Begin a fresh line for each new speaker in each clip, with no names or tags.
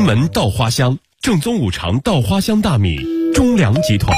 门稻花香，正宗五常稻花香大米，中粮集团。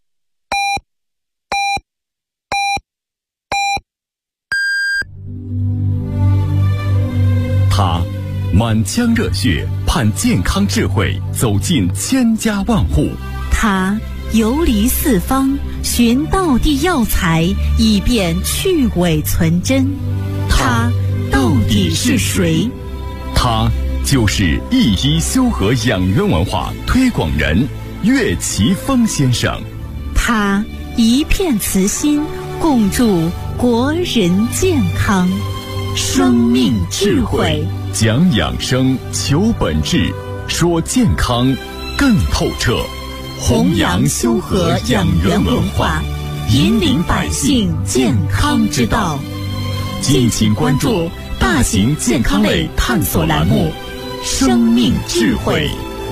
他满腔热血，盼健康智慧走进千家万户。
他游离四方，寻道地药材，以便去伪存真。他到底是谁？
他就是一一修和养元文化推广人岳奇峰先生。
他一片慈心，共筑国人健康。生命智慧，
讲养生，求本质，说健康更透彻。
弘扬修和养元文化，引领百姓健康之道。敬请关注大型健康类探索栏目《生命智慧》。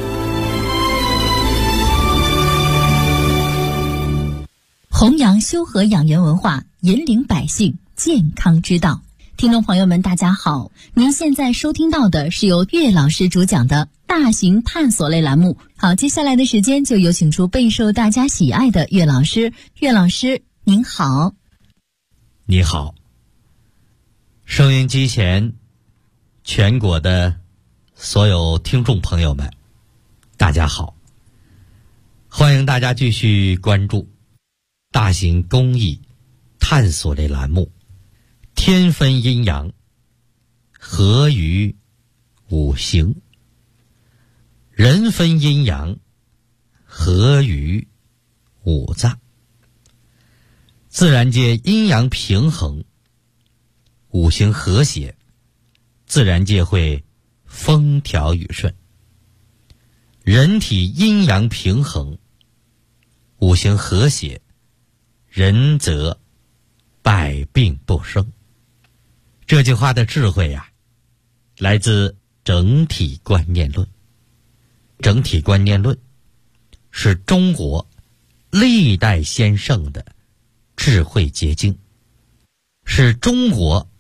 弘扬修和养元文化，引领百姓健康之道。听众朋友们大家好，您现在收听到的是由岳老师主讲的大型探索类栏目。好，接下来的时间就有请出备受大家喜爱的岳老师。岳老师您好。
你好，收音机前全国的所有听众朋友们大家好，欢迎大家继续关注大型公益探索类栏目，天分阴阳，合于五行；人分阴阳，合于五脏。自然界阴阳平衡，五行和谐，自然界会风调雨顺。人体阴阳平衡，五行和谐，人则百病不生。这句话的智慧啊，来自整体观念论。整体观念论是中国历代先圣的智慧结晶，是中国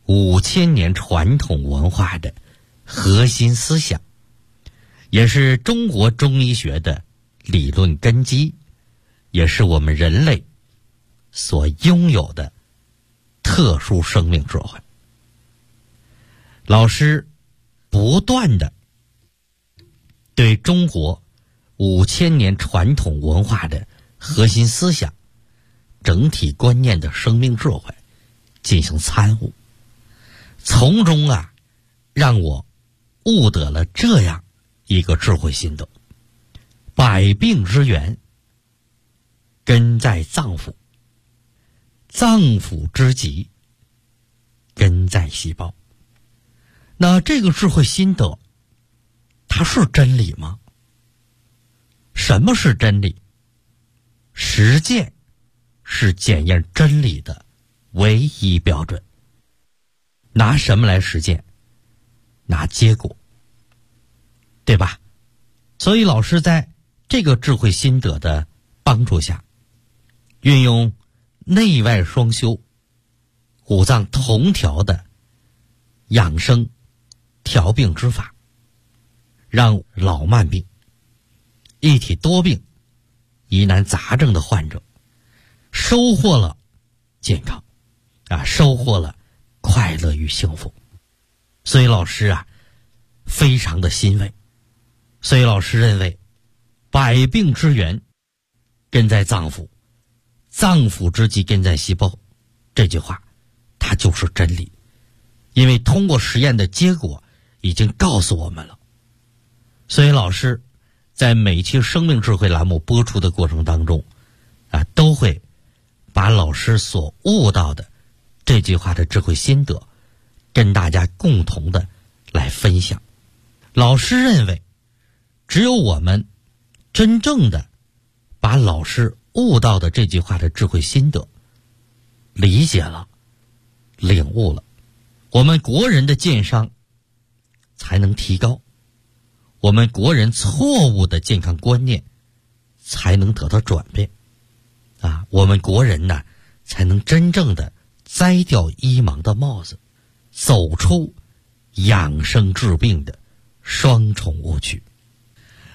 5000年传统文化的核心思想，也是中国中医学的理论根基，也是我们人类所拥有的特殊生命智慧。老师不断的对中国5000年传统文化的核心思想、整体观念的生命智慧进行参悟，从中让我悟得了这样一个智慧心得：百病之源根在脏腑，脏腑之疾根在细胞。那这个智慧心得，它是真理吗？什么是真理？实践是检验真理的唯一标准。拿什么来实践？拿结果，对吧？所以老师在这个智慧心得的帮助下，运用内外双修、五脏同调的养生调病之法，让老慢病、一体多病、疑难杂症的患者收获了健康收获了快乐与幸福。所以老师非常的欣慰。所以老师认为，百病之源根在脏腑，脏腑之疾根在细胞，这句话它就是真理。因为通过实验的结果已经告诉我们了。所以老师在每期生命智慧栏目播出的过程当中都会把老师所悟到的这句话的智慧心得跟大家共同的来分享。老师认为，只有我们真正的把老师悟到的这句话的智慧心得理解了、领悟了，我们国人的健商才能提高，我们国人错误的健康观念才能得到转变我们国人才能真正的摘掉医盲的帽子，走出养生治病的双重误区。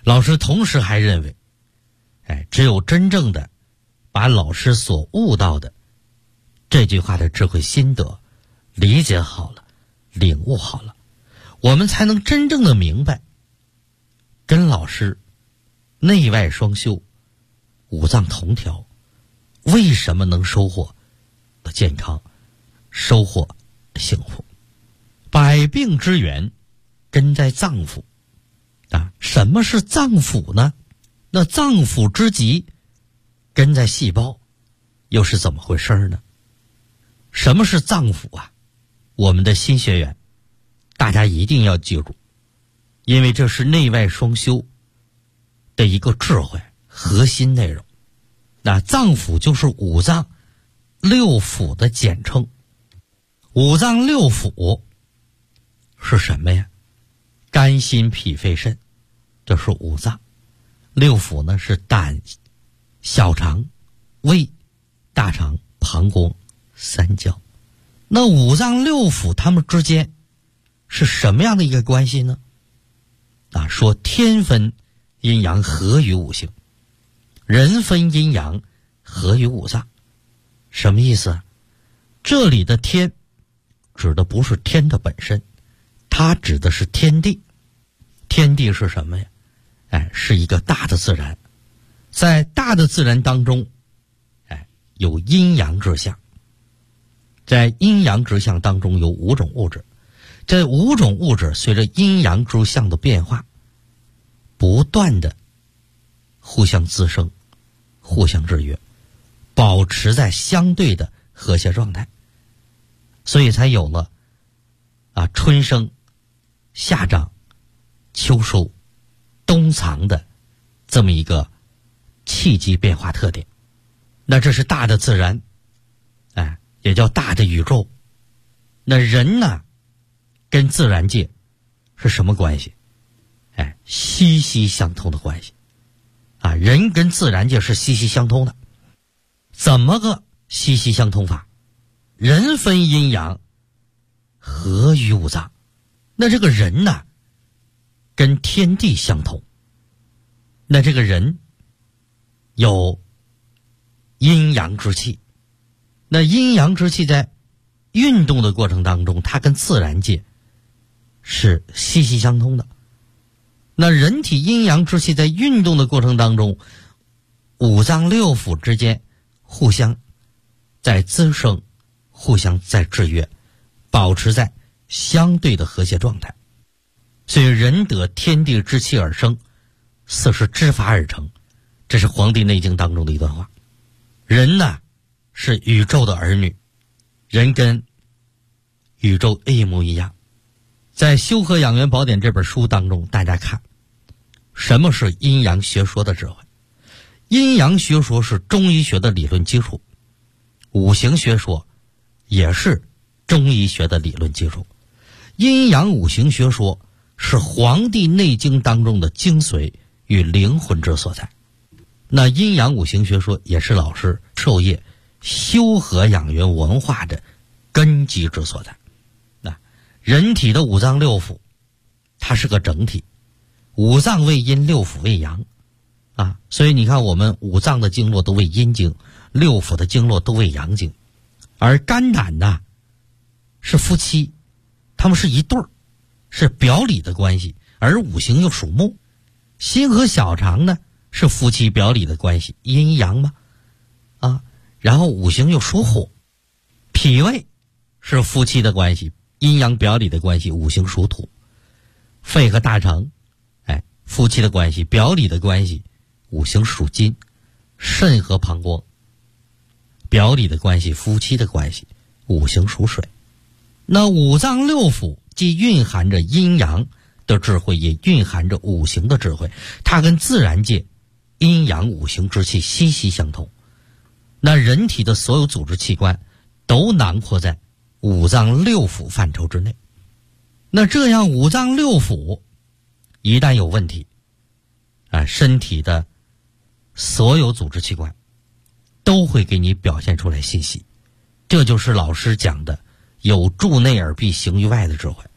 老师同时还认为，只有真正的把老师所悟到的这句话的智慧心得理解好了，领悟好了，我们才能真正的明白跟老师内外双修，五脏同调，为什么能收获健康，收获幸福。百病之源根在脏腑啊，什么是脏腑呢？那脏腑之极根在细胞，又是怎么回事呢？什么是脏腑啊？我们的新学员大家一定要记住，因为这是内外双修的一个智慧核心内容。那脏腑就是五脏六腑的简称。五脏六腑是什么呀？肝心脾肺肾，这是五脏。六腑呢是胆、小肠、胃、大肠、膀胱、三焦。那五脏六腑它们之间是什么样的一个关系呢？说天分阴阳合于五行，人分阴阳合于五脏。什么意思啊？这里的天指的不是天的本身，它指的是天地。天地是什么呀？是一个大的自然。在大的自然当中，有阴阳之象。在阴阳之象当中有五种物质，这五种物质随着阴阳之象的变化，不断的互相滋生，互相制约，保持在相对的和谐状态，所以才有了春生、夏长、秋收、冬藏的这么一个气机变化特点。那这是大的自然，也叫大的宇宙。那人呢，跟自然界是什么关系？息息相通的关系。人跟自然界是息息相通的。怎么个息息相通法？人分阴阳，合于五脏。那这个人呢，跟天地相同。那这个人有阴阳之气。那阴阳之气在运动的过程当中，它跟自然界是息息相通的。那人体阴阳之气在运动的过程当中，五脏六腑之间互相在滋生，互相在制约，保持在相对的和谐状态。所以人得天地之气而生，四是之法而成。这是《黄帝内经》当中的一段话。人呢是宇宙的儿女，人跟宇宙一模一样。在《修和养元宝典》这本书当中，大家看什么是阴阳学说的智慧。阴阳学说是中医学的理论基础，五行学说也是中医学的理论基础。阴阳五行学说是《黄帝内经》当中的精髓与灵魂之所在。那阴阳五行学说也是老师授业修和养元文化的根基之所在。人体的五脏六腑它是个整体，五脏为阴，六腑为阳所以你看我们五脏的经络都为阴经，六腑的经络都为阳经。而肝胆呢是夫妻，他们是一对儿，是表里的关系，而五行又属木。心和小肠呢是夫妻表里的关系，阴阳嘛然后五行又属火。脾胃是夫妻的关系，阴阳表里的关系，五行属土。肺和大肠夫妻的关系，表里的关系，五行属金。肾和膀胱表里的关系，夫妻的关系，五行属水。那五脏六腑既蕴含着阴阳的智慧，也蕴含着五行的智慧，它跟自然界阴阳五行之气息息相通。那人体的所有组织器官都囊括在五脏六腑范畴之内。那这样五脏六腑一旦有问题身体的所有组织器官都会给你表现出来信息。这就是老师讲的有助内而必行于外的智慧。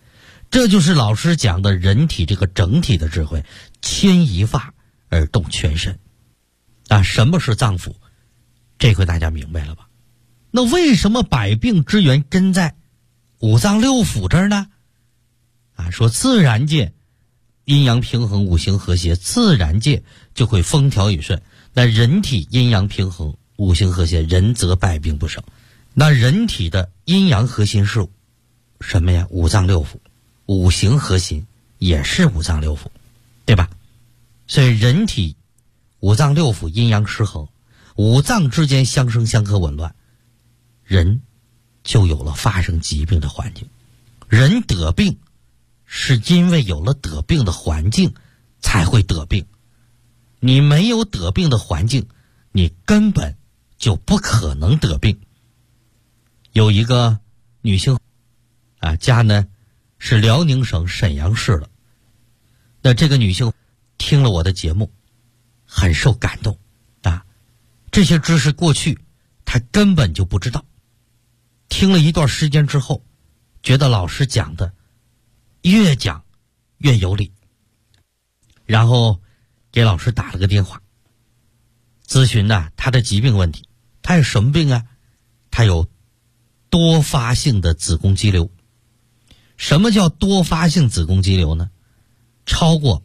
这就是老师讲的人体这个整体的智慧，牵一发而动全身。什么是脏腑？这回大家明白了吧？那为什么百病之源根在五脏六腑这儿呢？说自然界阴阳平衡，五行和谐，自然界就会风调雨顺。那人体阴阳平衡，五行和谐，人则百病不生。那人体的阴阳核心是什么呀？五脏六腑。五行核心也是五脏六腑，对吧？所以人体五脏六腑阴阳失衡，五脏之间相生相克紊乱，人就有了发生疾病的环境。人得病是因为有了得病的环境才会得病，你没有得病的环境，你根本就不可能得病。有一个女性家呢是辽宁省沈阳市的，那这个女性听了我的节目很受感动这些知识过去她根本就不知道，听了一段时间之后觉得老师讲的越讲越有理，然后给老师打了个电话咨询她的疾病问题。她有什么病啊？她有多发性的子宫肌瘤。什么叫多发性子宫肌瘤呢？超过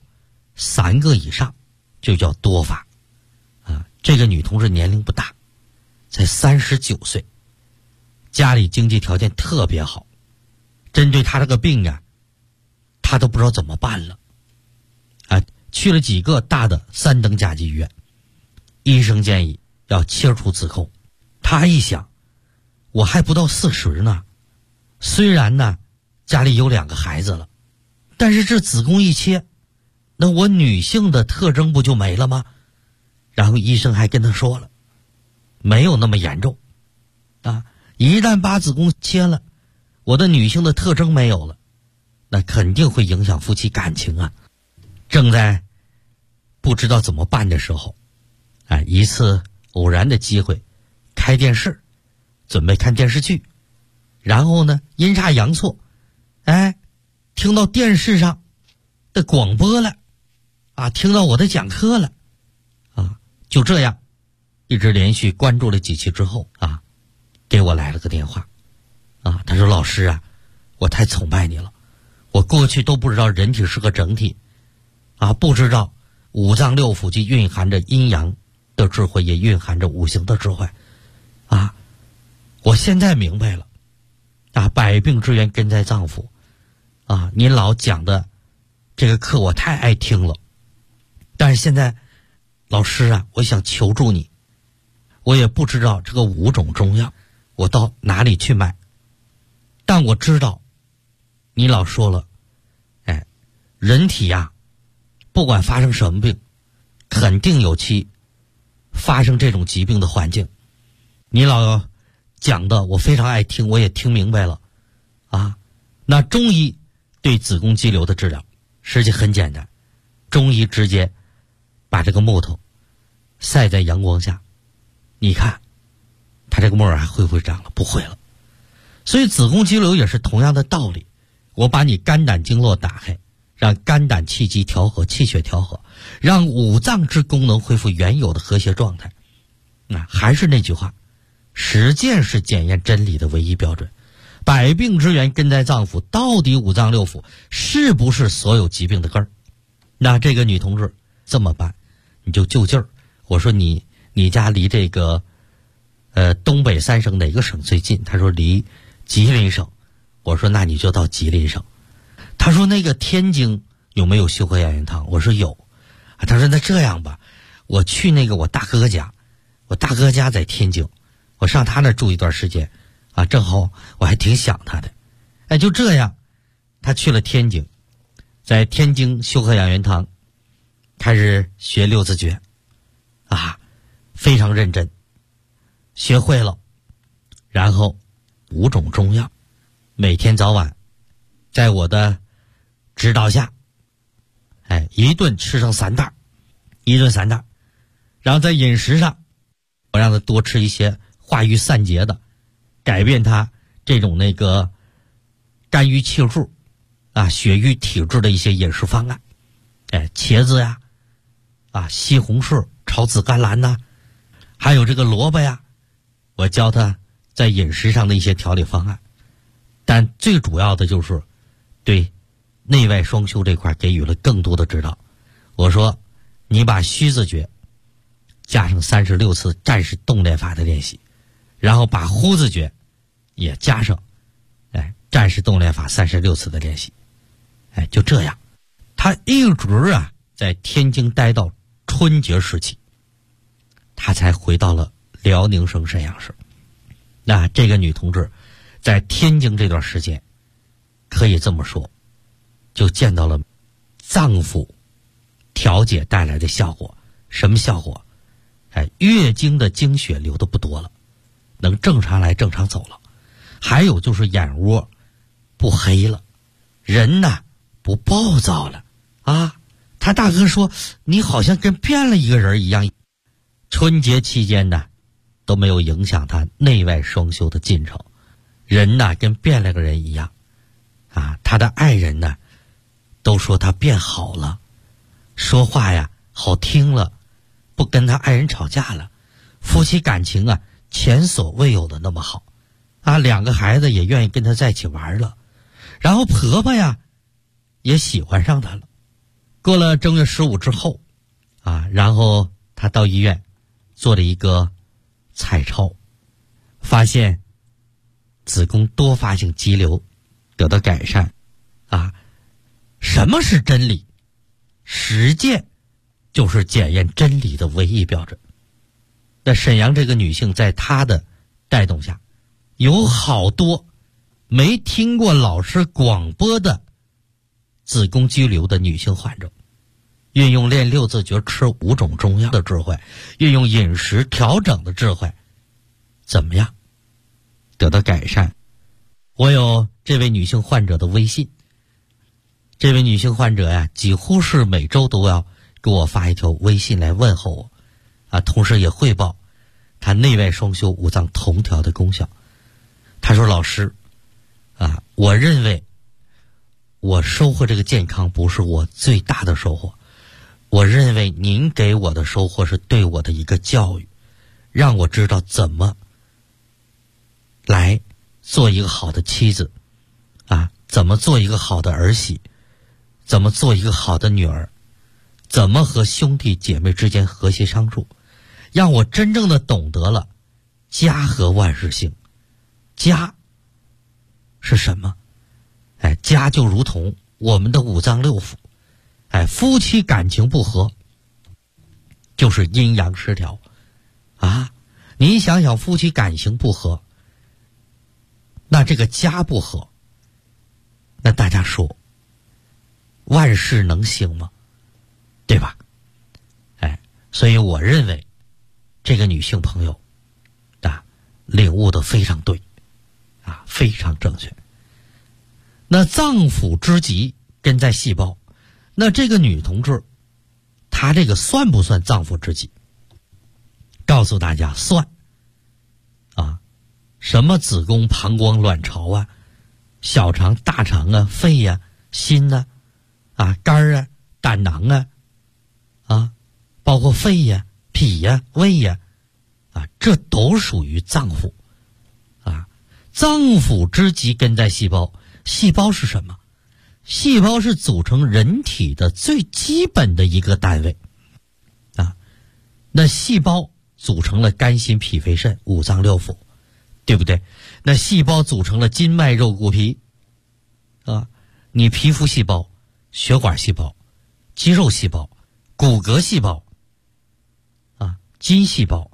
3个以上就叫多发这个女同志年龄不大，才39岁，家里经济条件特别好，针对她这个病她都不知道怎么办了去了几个大的3等甲级医院，医生建议要切除子宫。她一想，我还不到40呢，虽然家里有2个孩子了，但是这子宫一切，那我女性的特征不就没了吗？然后医生还跟她说了，没有那么严重一旦把子宫切了，我的女性的特征没有了，那肯定会影响夫妻感情正在不知道怎么办的时候一次偶然的机会开电视，准备看电视剧，然后呢阴差阳错听到电视上的广播了听到我的讲课了就这样一直连续关注了几期之后给我来了个电话他说，老师我太崇拜你了，我过去都不知道人体是个整体不知道五脏六腑既蕴含着阴阳的智慧，也蕴含着五行的智慧我现在明白了百病之源根在脏腑您老讲的这个课我太爱听了，但是现在老师我想求助你，我也不知道这个5种中药我到哪里去买，但我知道你老说了人体不管发生什么病，肯定有其发生这种疾病的环境。你老讲的我非常爱听，我也听明白了那中医对子宫肌瘤的治疗实际很简单，中医直接把这个木头晒在阳光下，你看它这个木耳还会不会长了？不会了。所以子宫肌瘤也是同样的道理，我把你肝胆经络打开，让肝胆气机调和，气血调和，让五脏之功能恢复原有的和谐状态还是那句话，实践是检验真理的唯一标准。百病之源根在脏腑，到底五脏六腑是不是所有疾病的根儿？那这个女同志这么办，你就就近儿。我说你家离这个东北3省哪个省最近？她说离吉林省。我说那你就到吉林省。她说那个天津有没有修和养元汤？我说有。她说那这样吧，我去那个我大哥家，我大哥家在天津，我上他那住一段时间正好我还挺想他的。就这样他去了天津，在天津修和养元汤开始学6字诀非常认真，学会了，然后5种中药每天早晚在我的指导下一顿吃上3袋，一顿3袋，然后在饮食上我让他多吃一些化瘀散结的，改变他这种那个肝郁气数血瘀体质的一些饮食方案，茄子呀，西红柿炒紫甘蓝呐，还有这个萝卜呀，我教他在饮食上的一些调理方案。但最主要的就是对内外双修这块给予了更多的指导。我说你把虚字诀加上36次战士动练法的练习，然后把呼字诀也加上战士动练法36次的练习，就这样他一直在天津待到春节时期，他才回到了辽宁省沈阳市。那这个女同志在天津这段时间，可以这么说，就见到了脏腑调节带来的效果。什么效果？月经的经血流的不多了，能正常来正常走了。还有就是眼窝不黑了，人不暴躁了他大哥说你好像跟变了一个人一样。春节期间都没有影响他内外双修的进程，人跟变了个人一样他的爱人都说他变好了，说话好听了，不跟他爱人吵架了，夫妻感情前所未有的那么好2个孩子也愿意跟他在一起玩了，然后婆婆也喜欢上他了。过了正月15之后然后他到医院做了一个彩超，发现子宫多发性肌瘤得到改善什么是真理？实践就是检验真理的唯一标准。那沈阳这个女性在她的带动下，有好多没听过老师广播的子宫肌瘤的女性患者，运用练6字诀、吃5种中药的智慧，运用饮食调整的智慧，怎么样得到改善？我有这位女性患者的微信，这位女性患者几乎是每周都要给我发一条微信来问候我同时也汇报她内外双修五脏同调的功效。她说老师我认为我收获这个健康不是我最大的收获，我认为您给我的收获是对我的一个教育，让我知道怎么来做一个好的妻子怎么做一个好的儿媳，怎么做一个好的女儿，怎么和兄弟姐妹之间和谐相处，让我真正的懂得了家和万事兴。家是什么？家就如同我们的五脏六腑，夫妻感情不和就是阴阳失调你想想夫妻感情不和，那这个家不和，那大家说万事能兴吗？对吧？所以我认为这个女性朋友领悟的非常对非常正确。那脏腑之极根在细胞，那这个女同志她这个算不算脏腑之极？告诉大家算什么子宫、膀胱、卵巢小肠、大肠肺心肝胆囊包括肺脾胃这都属于脏腑脏腑之极根在细胞。细胞是什么？细胞是组成人体的最基本的一个单位那细胞组成了肝心脾肺肾五脏六腑，对不对？那细胞组成了筋脉肉骨皮你皮肤细胞、血管细胞、肌肉细胞、骨骼细胞筋细胞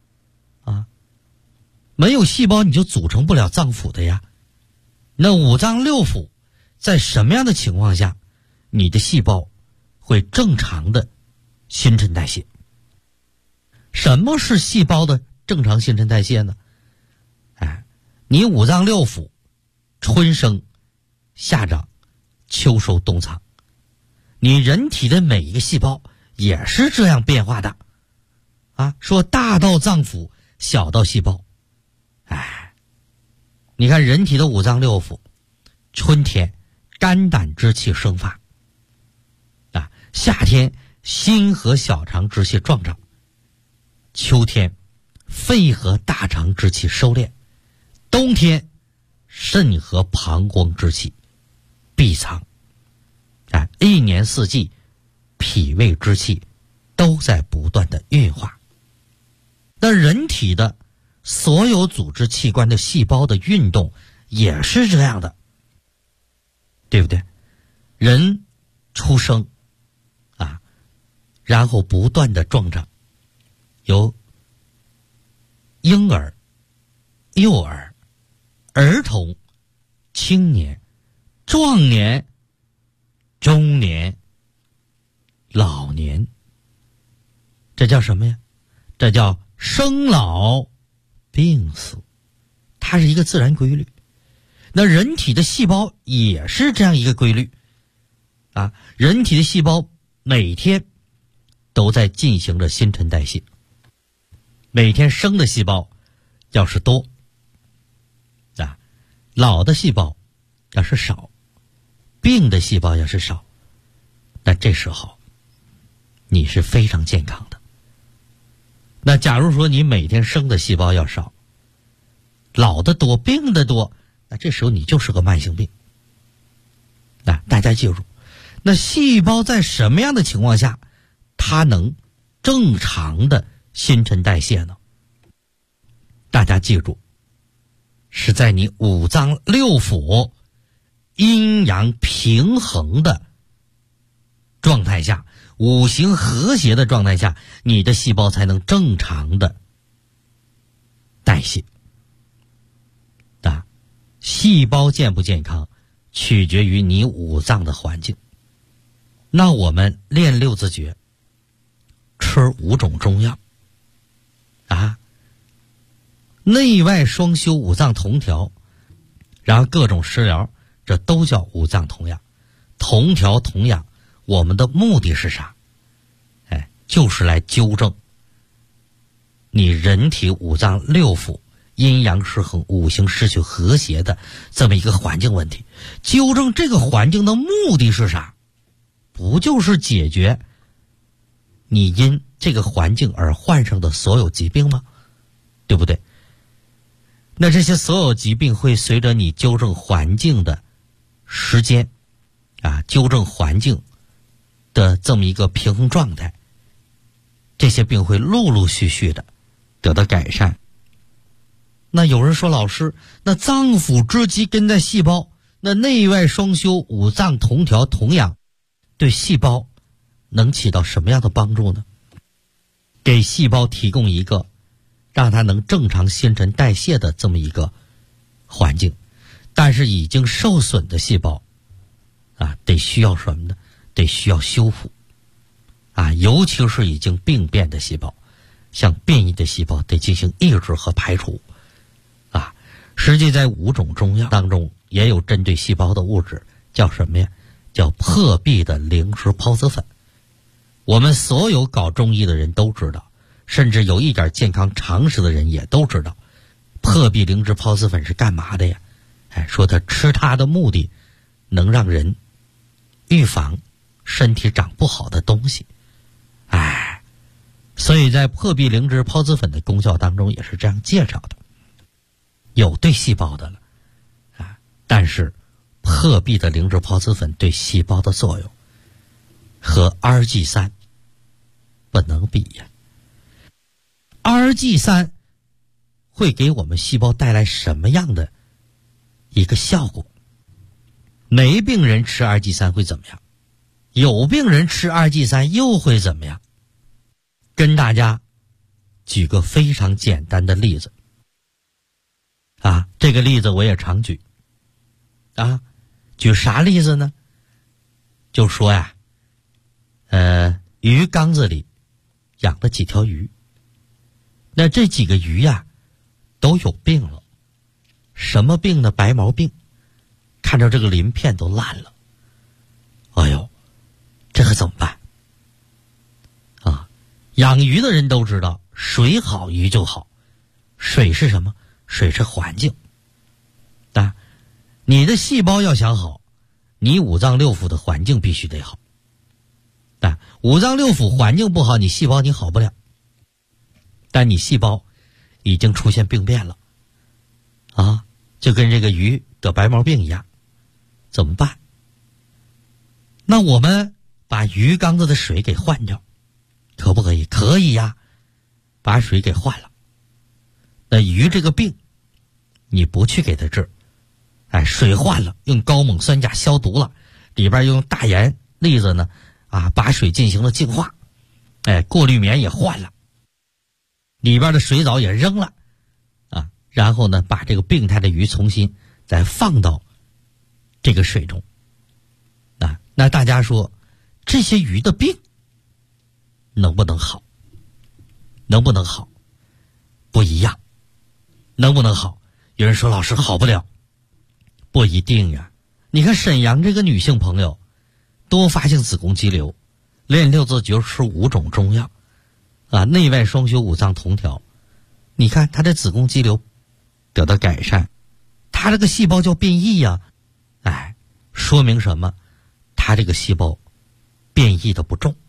没有细胞你就组成不了脏腑的呀。那五脏六腑在什么样的情况下你的细胞会正常的新陈代谢？什么是细胞的正常新陈代谢呢？你五脏六腑春生夏长秋收冬藏，你人体的每一个细胞也是这样变化的说大到脏腑，小到细胞你看人体的五脏六腑，春天肝胆之气生发。夏天心和小肠之气壮长，秋天肺和大肠之气收敛，冬天肾和膀胱之气闭藏。一年四季脾胃之气都在不断的运化。那人体的所有组织器官的细胞的运动也是这样的，对不对？人出生然后不断的壮长，由婴儿、幼儿、儿童、青年、壮年、中年、老年，这叫什么呀？这叫生老病死，它是一个自然规律。那人体的细胞也是这样一个规律人体的细胞每天都在进行着新陈代谢，每天生的细胞要是多老的细胞要是少，病的细胞要是少，那这时候你是非常健康的。那假如说你每天生的细胞要少，老的多，病的多，那这时候你就是个慢性病。大家记住，那细胞在什么样的情况下它能正常的新陈代谢呢？大家记住，是在你五脏六腑阴阳平衡的状态下，五行和谐的状态下，你的细胞才能正常的代谢。细胞健不健康取决于你五脏的环境。那我们练六字诀，吃5种中药内外双修，五脏同调，然后各种食疗，这都叫五脏同养。同调同养，我们的目的是啥？就是来纠正你人体五脏六腑阴阳失衡、五行失去和谐的这么一个环境问题。纠正这个环境的目的是啥？不就是解决你因这个环境而患上的所有疾病吗？对不对？那这些所有疾病会随着你纠正环境的时间纠正环境的这么一个平衡状态，这些病会陆陆续续的得到改善。那有人说，老师，那脏腑之机根在细胞，那内外双修，五脏同调同养，对细胞能起到什么样的帮助呢？给细胞提供一个让它能正常新陈代谢的这么一个环境。但是已经受损的细胞得需要什么呢？得需要修复尤其是已经病变的细胞，像变异的细胞得进行抑制和排除实际在5种中药当中也有针对细胞的物质，叫什么呀？叫破壁的灵芝孢子粉。我们所有搞中医的人都知道，甚至有一点健康常识的人也都知道，破壁灵芝孢子粉是干嘛的呀？说它吃它的目的能让人预防身体长不好的东西。所以在破壁灵芝孢子粉的功效当中也是这样介绍的，有对细胞的了但是破壁的灵芝孢子粉对细胞的作用和 RG3 不能比呀。RG3 会给我们细胞带来什么样的一个效果？没病人吃 RG3 会怎么样？有病人吃 RG3 又会怎么样？跟大家举个非常简单的例子这个例子我也常举举啥例子呢？就说鱼缸子里养了几条鱼，那这几个鱼都有病了。什么病呢？白毛病，看着这个鳞片都烂了。这可怎么办养鱼的人都知道，水好鱼就好。水是什么？水是环境你的细胞要想好， 你五脏六腑的环境必须得好。五脏六腑环境不好，你细胞你好不了，但你细胞已经出现病变了啊，就跟这个鱼得白毛病一样，怎么办？那我们把鱼缸子的水给换掉，可不可以？可以呀，把水给换了。那鱼这个病你不去给它治，水换了，用高锰酸钾消毒了，里边用大盐粒子呢把水进行了净化，过滤棉也换了，里边的水藻也扔了然后呢把这个病态的鱼重新再放到这个水中那大家说这些鱼的病能不能好？能不能好？不一样。能不能好？有人说老师好不了，不一定呀。你看沈阳这个女性朋友，多发性子宫肌瘤，练六字诀吃5种中药内外双修五脏同调，你看她的子宫肌瘤得到改善，她这个细胞叫变异呀说明什么？她这个细胞变异的不重，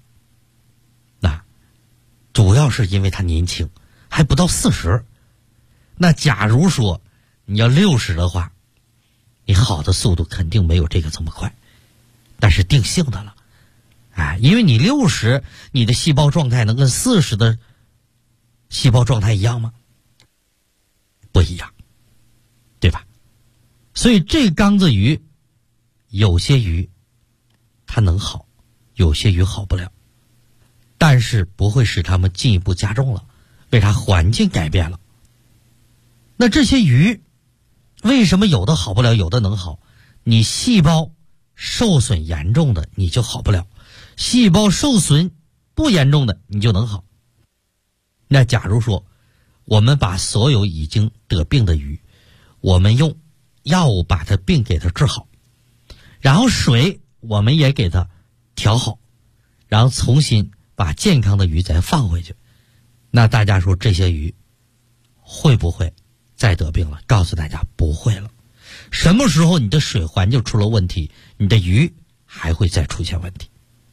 主要是因为她年轻，还不到40。那假如说你要60的话，你好的速度肯定没有这个这么快，但是定性的了因为你60，你的细胞状态能跟40的细胞状态一样吗？不一样，对吧？所以这缸子鱼，有些鱼它能好，有些鱼好不了，但是不会使它们进一步加重了，为它环境改变了。那这些鱼为什么有的好不了，有的能好？你细胞受损严重的你就好不了，细胞受损不严重的你就能好。那假如说我们把所有已经得病的鱼，我们用药物把它病给它治好，然后水我们也给它调好，然后重新把健康的鱼再放回去，那大家说这些鱼会不会再得病了？告诉大家不会了。什么时候你的水环境出了问题，你的鱼还会再出现问题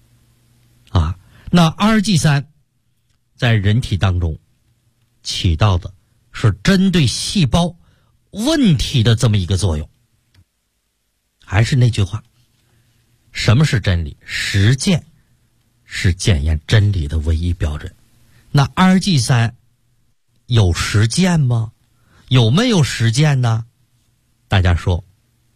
那 RG3 在人体当中起到的是针对细胞问题的这么一个作用。还是那句话，什么是真理？实践是检验真理的唯一标准。那 RG3 有实践吗？有没有实践呢？大家说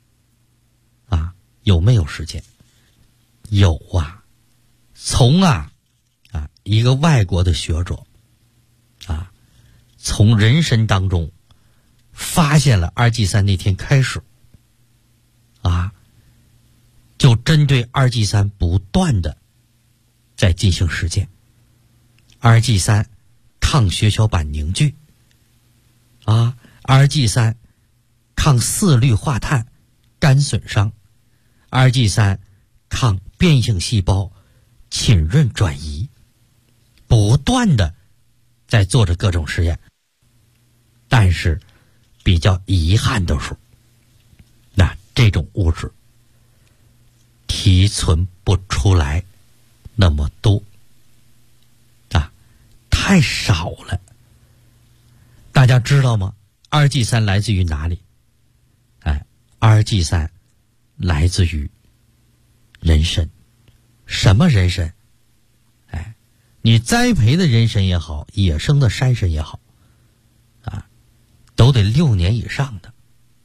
有没有实践？有从一个外国的学者从人参当中发现了 RG3 那天开始就针对 RG3 不断的在进行实践。RG3 抗血小板凝聚RG3 抗4氯化碳肝损伤， RG3 抗变性细胞浸润转移，不断的在做着各种实验。但是比较遗憾的是，那这种物质提纯不出来那么多太少了。大家知道吗？ RG3 来自于哪里？RG3 来自于人参。什么人参？你栽培的人参也好，野生的山参也好都得6年以上的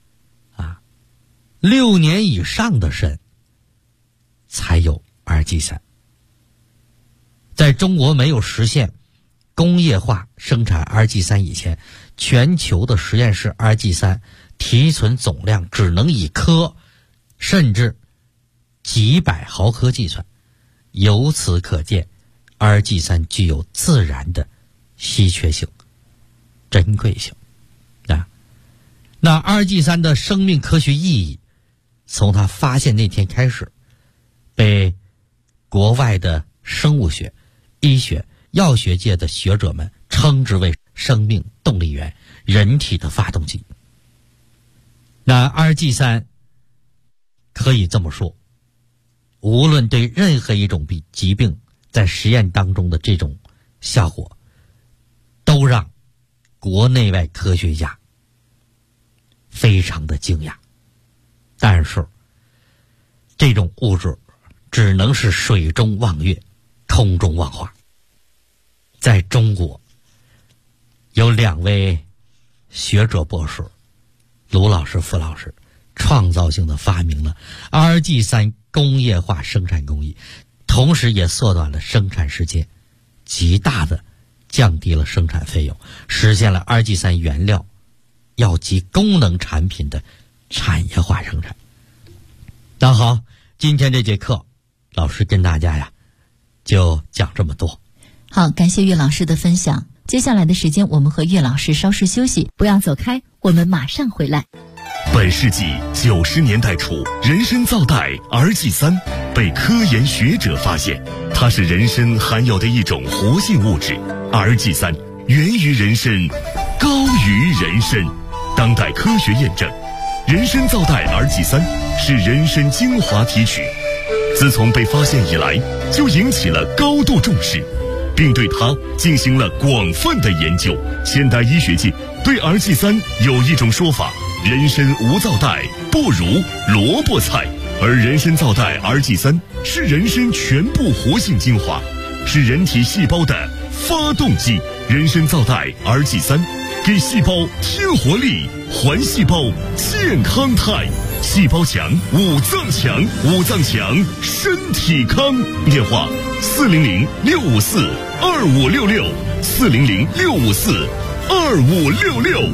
6年以上的参才有 RG3。在中国没有实现工业化生产 RG3 以前，全球的实验室 RG3 提纯总量只能以克甚至几百毫克计算。由此可见 RG3 具有自然的稀缺性、珍贵性那 RG3 的生命科学意义，从它发现那天开始，被国外的生物学、医学、药学界的学者们称之为生命动力源，人体的发动机。那 RG3 可以这么说， 无论对任何一种疾病，在实验当中的这种效果，都让国内外科学家非常的惊讶。但是这种物质只能是水中望月，空中望花。在中国有2位学者博士，卢老师、傅老师，创造性的发明了 RG3 工业化生产工艺，同时也缩短了生产时间，极大的降低了生产费用，实现了 RG3 原料药及功能产品的产业化生产。那好，今天这节课老师跟大家呀就讲这么多。
好，感谢岳老师的分享。接下来的时间我们和岳老师稍事休息，不要走开，我们马上回来。
本世纪90年代初，人参皂苷 RG3 被科研学者发现，它是人参含有的一种活性物质。RG3 源于人参，高于人参。当代科学验证，人参皂苷 RG3 是人参精华提取，自从被发现以来，就引起了高度重视，并对它进行了广泛的研究。现代医学界对 RG3 有一种说法：人参无皂苷不如萝卜菜，而人参皂苷 RG3 是人参全部活性精华，是人体细胞的发动机。人参皂苷 RG3 给细胞添活力，还细胞健康态。细胞强，五脏强，五脏强，身体康。电话400-654-2566，400-654-2566。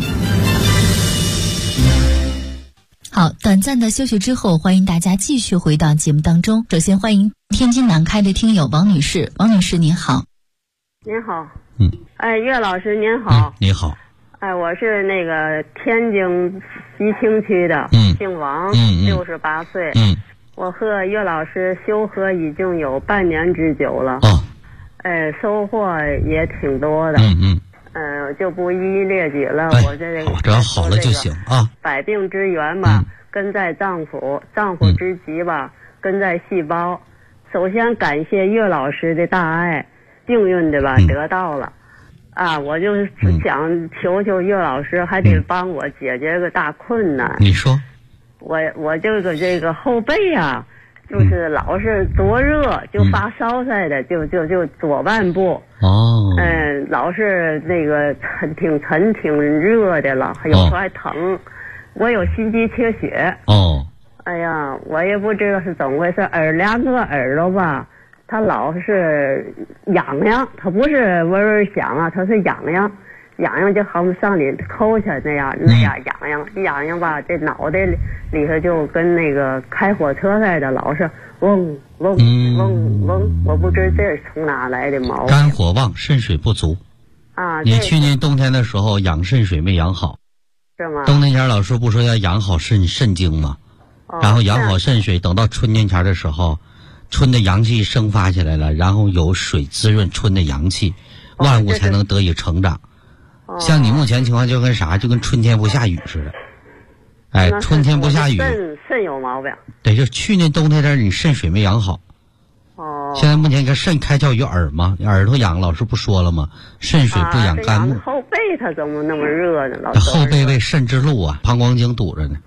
好，短暂的休息之后，欢迎大家继续回到节目当中。首先欢迎天津南开的听友王女士。王女士您好。
您好。岳老师您好。
你好。
我是那个天津西青区的，姓王，68岁。我和岳老师修和已经有半年之久了。收获也挺多的。就不一一列举了。我这个
只要好了就行啊。
百病之源吧，根在脏腑，脏腑之疾吧，根在细胞。首先感谢岳老师的大爱，幸运的吧得到了。我就是想求求岳老师，还得帮我解决个大困难。
你说，
我这个后背啊，就是老是多热，就发烧似的，就左半部。老是那个挺沉挺热的了，有时候还疼。我有心肌缺血。哎呀，我也不知道是怎么回事，2个耳朵吧。他老是痒痒，他不是嗡嗡响啊，他是痒痒，痒痒就好像上里抠下那样痒痒吧，这脑袋里头就跟那个开火车似的，老是嗡嗡嗡嗡，我不知这是从哪来的毛病。
肝火旺，肾水不足你去年冬天的时候养肾水没养好，
是吗？
冬天前老师不说要养好肾经吗？然后养好肾水，等到春天前的时候，春的阳气生发起来了，然后有水滋润春的阳气，万物才能得以成长。像你目前情况就跟啥，就跟春天不下雨似的。春天不下雨，
肾有毛病。
对，就去年冬天这你肾水没养好。现在目前跟肾开窍于耳嘛，耳朵痒，老师不说了吗？肾水不养肝木。
后背它怎么那么热呢？老
后背为肾之路啊，膀胱经堵着呢。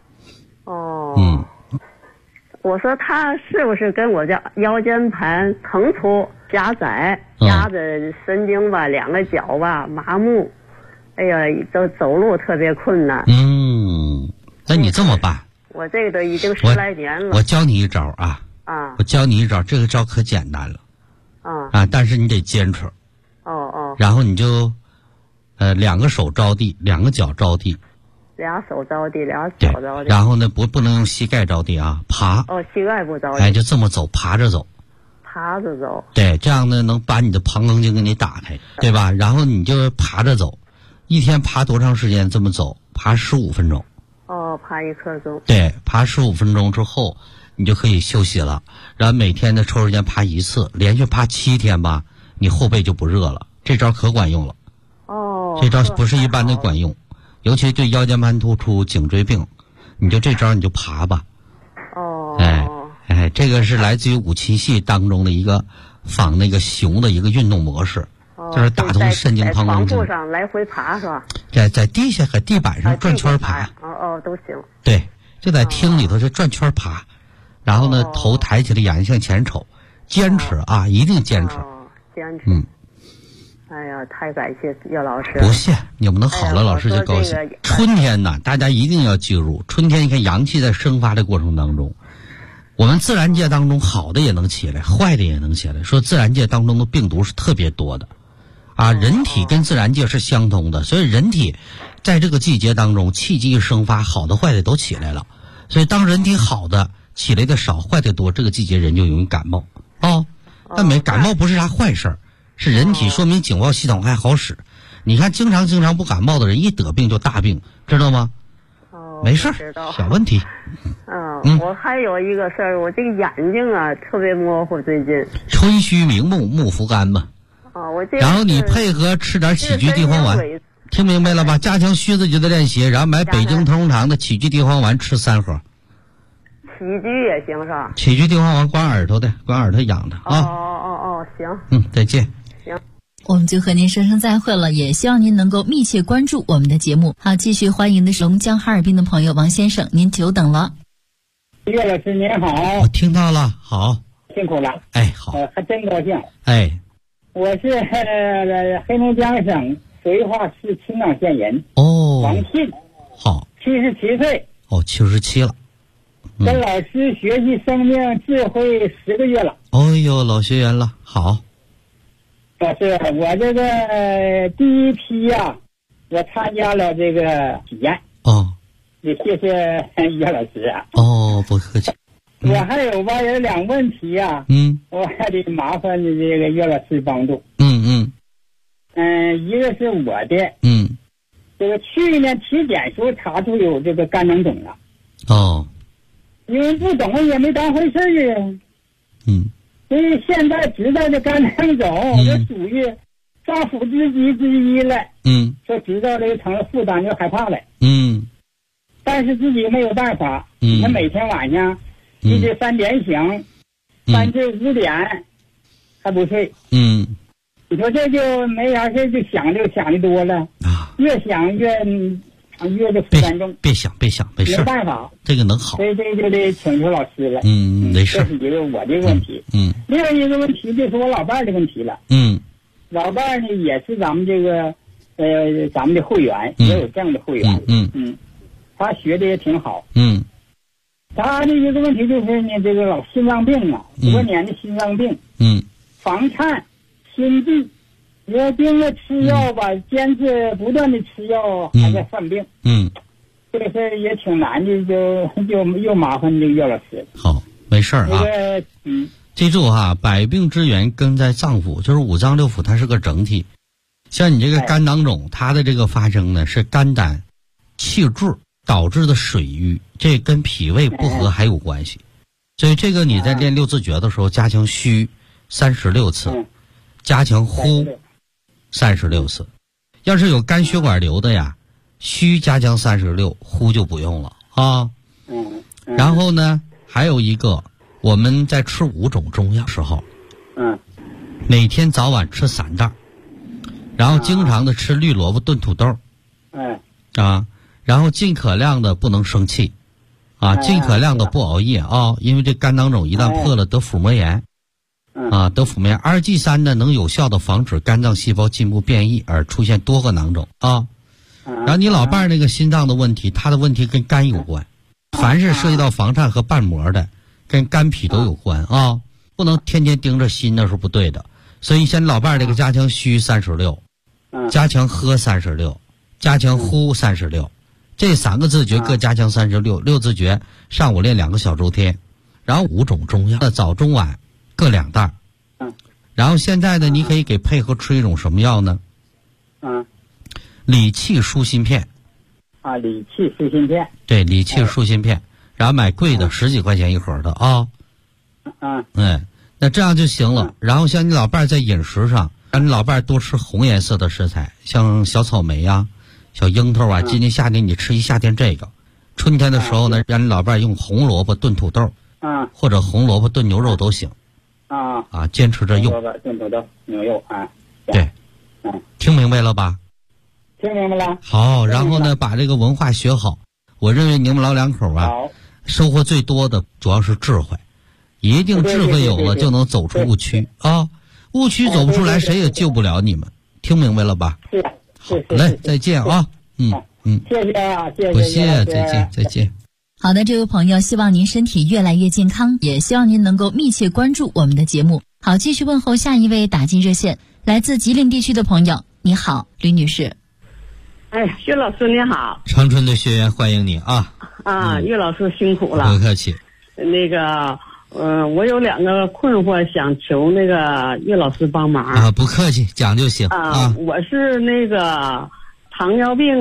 我说他是不是跟我这腰间盘腾出狭窄，压着神经吧，2个脚吧麻木，哎呀，走路特别困难。那你这么办？我这个都已经10来年了。
我教你一招我教你一招，这个招可简单了。但是你得坚持。然后你就2个手着地，2个脚着地。
俩手着地，俩脚着地。
然后呢，不能用膝盖着地啊，爬。
膝盖不着地。
就这么走，爬着走。
爬着走。
对，这样呢能把你的膀胱经给你打开，对吧？然后你就爬着走，一天爬多长时间？这么走，爬15分钟。
爬1刻钟。
对，爬15分钟之后，你就可以休息了。然后每天呢抽时间爬1次，连续爬7天吧，你后背就不热了。这招可管用了。这招不是一般的管用。尤其对腰间盘突出、颈椎病，你就这招你就爬吧。 这个是来自于武器系当中的一个仿那个熊的一个运动模式，就是打通神经膀胱经。
在床铺上来回爬是吧？
在地下和地板上转圈爬。
都行。
对，就在厅里头就转圈爬，然后呢头抬起来，眼睛向前瞅，坚持啊，一定坚持。
坚持。哎呀，太感谢叶老师！
不谢，你们能好了，老师就高兴。春天呢，大家一定要记住，春天你看阳气在生发的过程当中，我们自然界当中好的也能起来，坏的也能起来。说自然界当中的病毒是特别多的，啊，人体跟自然界是相通的，所以人体在这个季节当中气机一生发，好的坏的都起来了。所以当人体好的起来的少，坏的多，这个季节人就容易感冒哦。但感冒不是啥坏事儿。是人体说明警报系统还好使，你看经常不感冒的人一得病就大病，知道吗？没事儿，小问题。
我还有一个事儿，我这个眼睛啊特别模糊，最近。
春虚明目，目浮肝嘛。
我这。
然后你配合吃点杞菊地黄丸，听明白了吧？加强虚自觉的练习，然后买北京同仁堂的杞菊地黄丸吃3盒。
杞菊也行是吧？
杞菊地黄丸管耳朵的，管耳朵痒的啊。
行。
再见。
我们就和您说声再会了，也希望您能够密切关注我们的节目。好，继续欢迎的是龙江哈尔滨的朋友王先生，您久等了。
叶老师您好。
我听到了，好，
辛苦了。
哎，好，
还真高兴。
哎，
我是黑龙江省绥化市青冈县人。王信。好，77岁。
77了。
跟老师学习生命智慧10个月了。
哦呦，老学员了，好。
老师，我这个第一批呀，我参加了这个体验。也谢谢叶老师啊。
不客气。
我还有吧，有2个问题呀。我还得麻烦这个叶老师帮助。一个是我的。这个去年体检时候查出有这个肝囊肿了。因为不懂也没当回事儿啊。所以现在知道这肝囊肿，这属于上辅之疾之一了。说知道这个成了负担就害怕了。但是自己没有办法。那每天晚上一直3点醒，3至5点还不睡。你说这就没啥事，就想的多了。越想越就负担重。别想，没事。没办法，
这个能好。
所以这就得请求老师了。
没事。
这是一个我的问题。另外一个问题就是我老伴儿的问题了。老伴儿呢也是咱们这个咱们的会员，也有证的会员。他学的也挺好。他的一个问题就是呢，这个老心脏病啊，多年的心脏病。房颤、心悸。我盯着吃药吧，坚持不断的吃药，还在犯病。这个事儿也挺难的，就又麻烦这个叶老师。
好，没事儿啊。记住哈，百病之源根在脏腑，就是5脏6腑，它是个整体。像你这个肝囊肿，它的这个发生呢是肝胆气滞导致的水瘀，这跟脾胃不和还有关系。所以这个你在练6字诀的时候，加强虚36次，加强呼36次。要是有肝血管瘤的呀，虚加强36，呼就不用了啊。然后呢，还有一个，我们在吃5种中药时候，每天早晚吃3袋，然后经常的吃绿萝卜炖土豆，然后尽可量的不能生气，尽可量的不熬夜啊，因为这肝囊肿一旦破了得腹膜炎。得腹膜炎，2G3呢能有效的防止肝脏细胞进一步变异而出现多个囊肿啊。然后你老伴儿那个心脏的问题，他的问题跟肝有关，凡是涉及到房颤和瓣膜的，跟肝脾都有关啊，不能天天盯着心，那是不对的。所以像你老伴儿这个加强虚36，加强喝36，加强呼36，这3个字诀各加强36，6字诀上午练2个小周天，然后5种中药，早中晚各2袋。然后现在呢，你可以给配合吃一种什么药呢？理气舒心片。
理气舒心片。对，
理气舒心片，然后买贵的10几块钱一盒的啊。那这样就行了。然后像你老伴儿在饮食上，让你老伴儿多吃红颜色的食材，像小草莓啊、小樱桃啊。今年夏天你吃一夏天这个，春天的时候呢，让你老伴儿用红萝卜炖土豆， 或者红萝卜炖牛肉都行。坚持着用。
红萝卜炖牛肉
对，听明白了吧？
听明白了。
好，然后呢，把这个文化学好。我认为你们老两口收获最多的主要是智慧，一定智慧有了就能走出误区误区走不出来，谁也救不了你们。听明白了吧？
是。
好嘞，再见啊！
谢谢啊，谢谢。
不谢，再见。
好的，这位朋友，希望您身体越来越健康，也希望您能够密切关注我们的节目。好，继续问候下一位打进热线，来自吉林地区的朋友，你好，吕女士。
岳老师你好。
长春的学员欢迎你啊！
岳老师辛苦了。
不客气。
那个，我有2个困惑，想求那个岳老师帮忙。
不客气，讲就行
我是那个糖尿病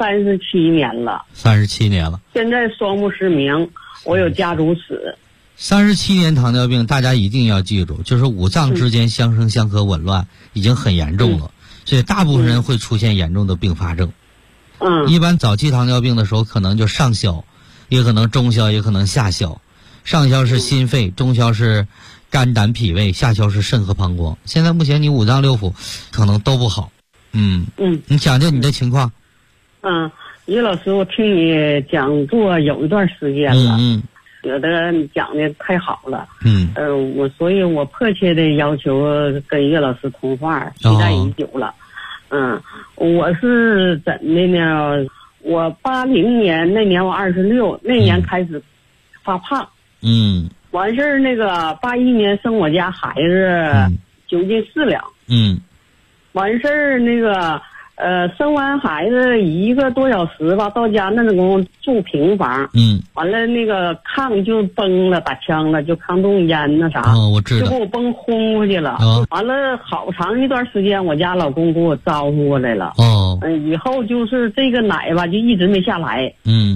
37年了。
37年了。
现在双目失明，我有家族史。
37年糖尿病，大家一定要记住，就是五脏之间相生相克紊乱，已经很严重了，所以大部分人会出现严重的并发症。一般早期糖尿病的时候，可能就上消，也可能中消，也可能下消。上消是心肺，中消是肝胆脾胃，下消是肾和膀胱。现在目前你五脏六腑可能都不好。你讲讲你的情况。
岳老师，我听你讲座有一段时间了。觉得你讲的太好了。所以我迫切的要求跟岳老师通话，期待已久了。我是怎的呢？我80年那年我26，那年开始发胖。完事儿那个81年生我家孩子9斤4两。完事儿那个生完孩子1个多小时吧，到家那种住平房。完了那个炕就崩了，打枪了，就炕洞烟那啥。
我知道。
就给我崩轰过去了。完了好长一段时间，我家老公给我招呼过来了。以后就是这个奶吧，就一直没下来。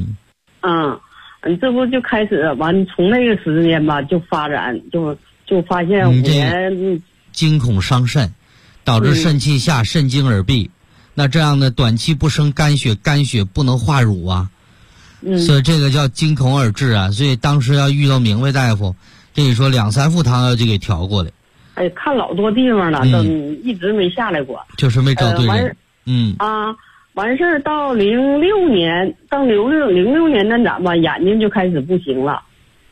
这不就开始完，从那个时间吧就发展，就发现5年
惊恐伤肾，导致肾气下，肾精而闭。那这样的短期不生肝血，肝血不能化乳啊。所以这个叫惊恐而治啊。所以当时要遇到明白大夫，跟你说2、3副汤药就给调过来。
看老多地方了，都一直没下来过。
就是没找对人。
完事儿到06年，到06年那咋吧，眼睛就开始不行了。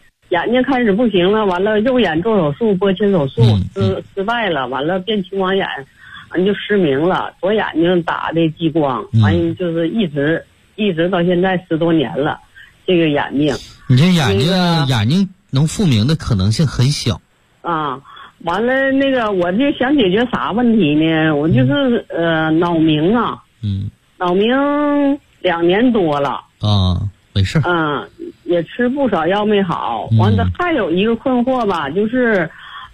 完了右眼做手术，拨切手术失败了，完了变青光眼。完就失明了，左眼睛打的激光，完就是一直到现在10多年了，这个眼病。
你这眼睛能复明的可能性很小。
完了那个我就想解决啥问题呢？我就是脑鸣啊。脑鸣2年多了。
没事。
也吃不少药没好。完了还有一个困惑吧，就是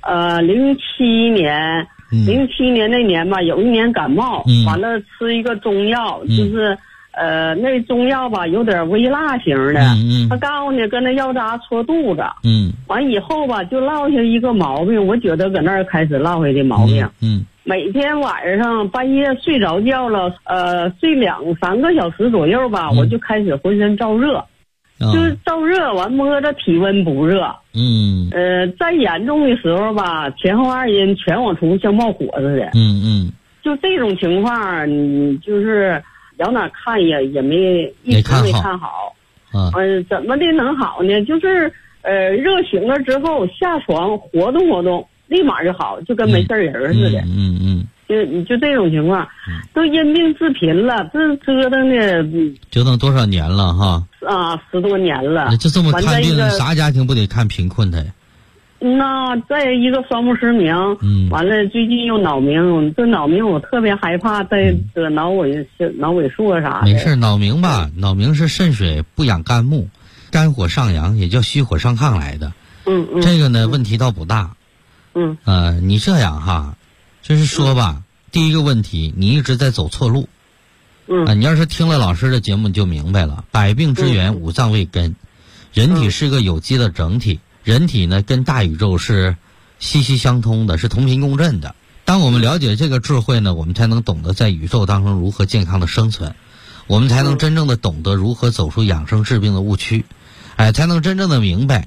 07年那年吧，有一年感冒，完了吃一个中药，就是那中药吧有点微辣型的。他告诉你跟那药渣戳肚子。完以后吧就落下一个毛病，我觉得搁那儿开始落下的毛病。每天晚上半夜睡着觉了，睡2、3个小时左右吧，我就开始浑身燥热。就是燥热完摸着体温不热。再严重的时候吧，前后2阴全往出像冒火似的。就这种情况，你就是往哪看也一直没看好。怎么的能好呢？就是热醒了之后下床活动活动，立马就好，就跟没事人似的。就这种情况，都因病致贫了，这折腾
多少年了哈
？10多年了。
就这么看病，啥家庭不得看贫困他呀？
那再一个双目失明，完了最近又脑鸣，这脑鸣我特别害怕，再得脑萎缩啥的。
没事，脑鸣吧，脑鸣是肾水不养肝木，肝火上扬，也叫虚火上亢来的。这个呢问题倒不大。你这样哈。就是说吧，第一个问题，你一直在走错路。你要是听了老师的节目，你就明白了。百病之源，五脏为根。人体是个有机的整体，人体呢跟大宇宙是息息相通的，是同频共振的。当我们了解这个智慧呢，我们才能懂得在宇宙当中如何健康的生存，我们才能真正的懂得如何走出养生治病的误区，才能真正的明白，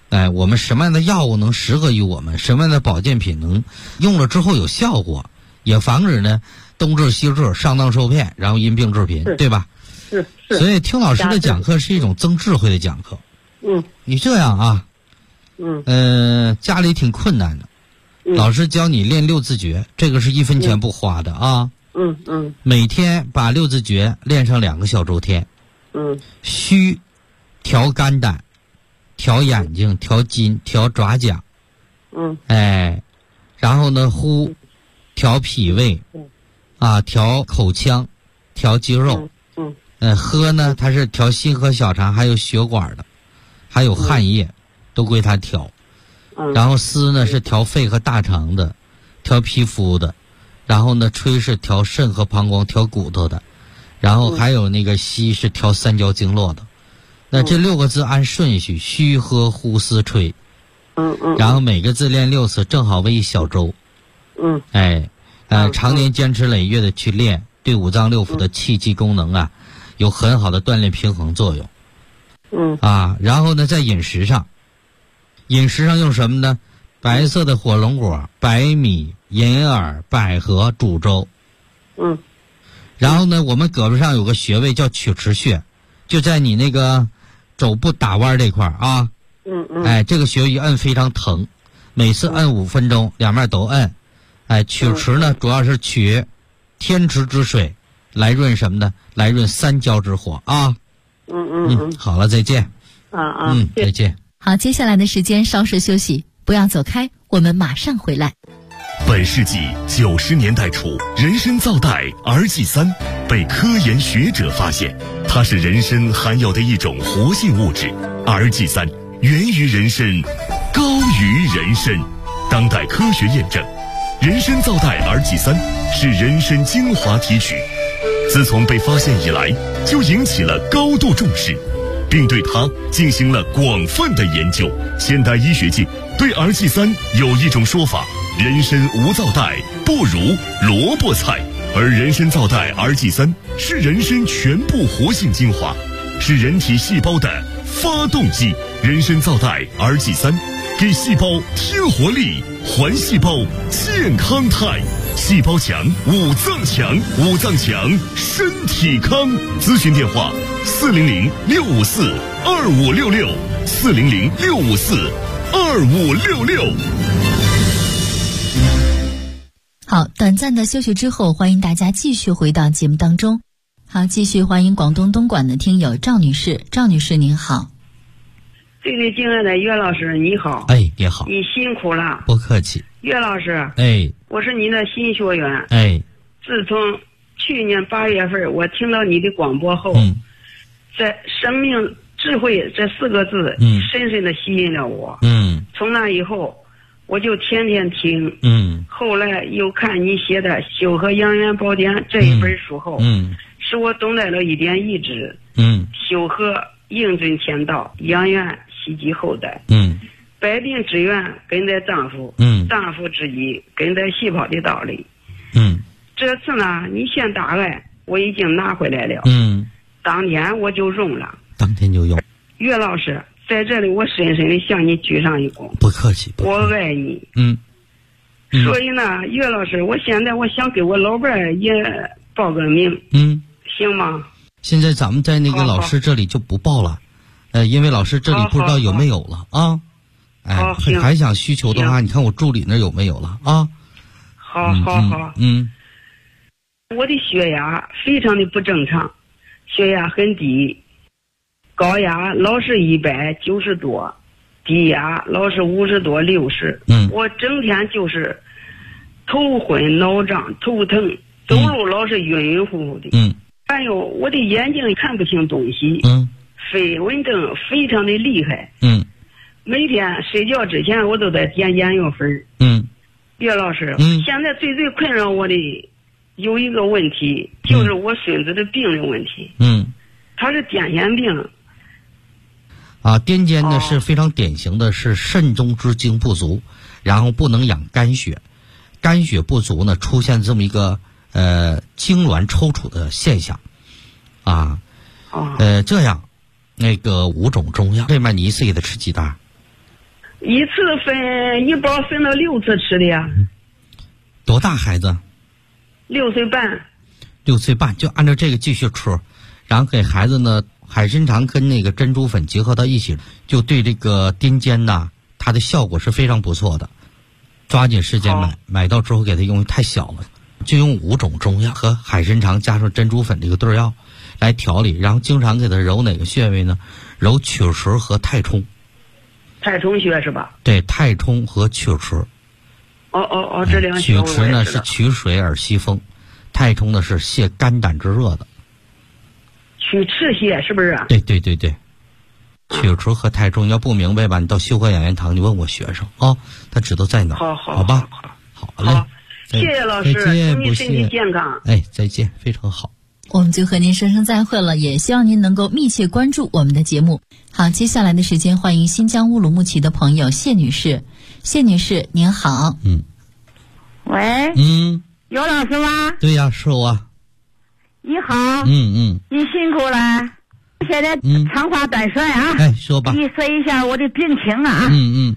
我们什么样的药物能适合于我们，什么样的保健品能用了之后有效果，也防止呢东治西治，上当受骗，然后因病致贫，对吧？
是。
所以听老师的讲课是一种增智慧的讲课。你这样啊，家里挺困难的，老师教你练六字诀，这个是1分钱不花的啊。每天把六字诀练上2个小周天。虚调肝胆，调眼睛，调筋，调爪甲。然后呢呼调脾胃，调口腔，调肌肉。喝呢它是调心和小肠，还有血管的，还有汗液，都归它调。然后思呢是调肺和大肠的，调皮肤的。然后呢吹是调肾和膀胱，调骨头的。然后还有那个吸是调三焦经络的。那这6个字按顺序，虚喝呼思吹。然后每个字练6次，正好为1小周。常年坚持累月的去练，对5脏6腑的气机功能有很好的锻炼平衡作用。然后呢在饮食上用什么呢？白色的火龙果、白米、银耳、百合煮粥。然后呢我们胳膊上有个穴位叫曲池穴，就在你那个肘部打弯这块啊。这个穴位一摁非常疼，每次摁5分钟，2面都摁。曲池呢主要是取天池之水来润什么呢？来润三焦之火啊。好了，再见。再见。
好，接下来的时间稍事休息，不要走开，我们马上回来。
本世纪90年代初，人参皂苷儿剂3被科研学者发现，它是人参含有的一种活性物质。儿剂3源于人参，高于人参。当代科学验证，人参皂苷儿剂3是人参精华提取，自从被发现以来，就引起了高度重视，并对它进行了广泛的研究。现代医学界对儿剂3有一种说法：人参无皂苷，不如萝卜菜。而人参皂苷儿剂3是人参全部活性精华，是人体细胞的发动机。人参皂苷儿剂3给细胞添活力，还细胞健康态。细胞强，五脏强，五脏强，身体康。咨询电话：400-654-2566，400-654-2566。
好，短暂的休息之后，欢迎大家继续回到节目当中。好，继续欢迎广东东莞的听友赵女士。赵女士您好。
最最敬爱的岳老师你好。
你好。
你辛苦了。
不客气。
岳老师，我是您的新学员。自从去年8月份我听到你的广播后，在生命智慧这4个字深深的吸引了我。从那以后我就天天听。后来又看你写的《修和养元宝典》这一本书后，使我懂得了一点意志。修和应准天道，养元希冀后代。百病之源根在脏腑，脏腑之医根在细胞的道理。这次呢，你先打来，我已经拿回来了。当天我就用了。
当天就用。
岳老师，在这里我深深的向你鞠上一躬。
不客气。
我爱你。所以呢，岳老师，我现在我想给我老伴儿也报个名。行吗？
现在咱们在那个老师这里就不报了，因为老师这里不知道有没有了啊。还想需求的话，你看我助理那有没有了啊？
好。我的血压非常的不正常，血压很低，高压老是190多，低压老是50多60。我整天就是头昏脑胀头疼，走路老是晕晕乎乎的。还有我的眼睛看不清东西。飞蚊症非常的厉害。每天睡觉之前我都在点眼药粉。岳老师，现在最困扰我的有一个问题，就是我孙子的病的问题。他是癫痫病。
癫痫呢是非常典型的，是肾中之精不足，然后不能养肝血，肝血不足呢出现这么一个痉挛抽搐的现象。这样那个5种中药，这面你一次给他吃几袋？
一次分一包分了6次吃的呀。
多大孩子
？6岁半。
6岁半就按照这个继续吃，然后给孩子呢海参肠跟那个珍珠粉结合到一起，就对这个癫痫呐，它的效果是非常不错的。抓紧时间买到之后给它用，太小了，就用5种中药和海参肠加上珍珠粉这个对药来调理，然后经常给它揉哪个穴位呢？揉曲池和太冲。
太冲穴是吧？
对，太冲和曲池。
这两
曲池呢是取水而息风，太冲呢是泻肝胆之热的。
取赤泻是不是？
对。曲池和太冲，要不明白吧？你到修和养元堂，你问我学生啊，他知道在哪。好吧，好嘞，
谢谢老师，祝你身体健康。
再见，非常好。
我们就和您说声再会了，也希望您能够密切关注我们的节目。好，接下来的时间，欢迎新疆乌鲁木齐的朋友谢女士。谢女士，您好。
喂。有老师吗？
对呀，是我。
你好。你辛苦了。现在长话短说啊。
说吧。
你说一下我的病情啊。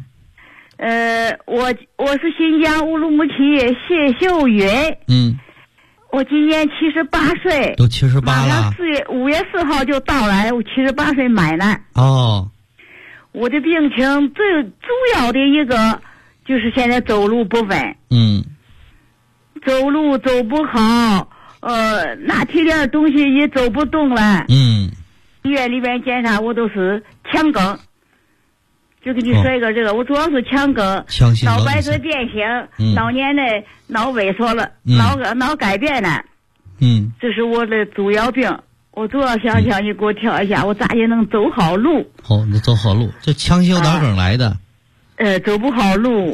我是新疆乌鲁木齐谢秀云。我今年78岁。
都78了。马上
5月4号就到了，我78岁满了。我的病情最主要的一个就是现在走路不稳。走路走不好，拿提点东西也走不动了。医院里边检查我都是腔梗。就给你说一个这个，我主要是腔梗，脑白质变形，脑年内脑萎缩了，脑改变了。这是我的主要病。我主要想你给我调一下，我咋也能走好路。
你走好路，这腔型脑梗来的。
走不好路。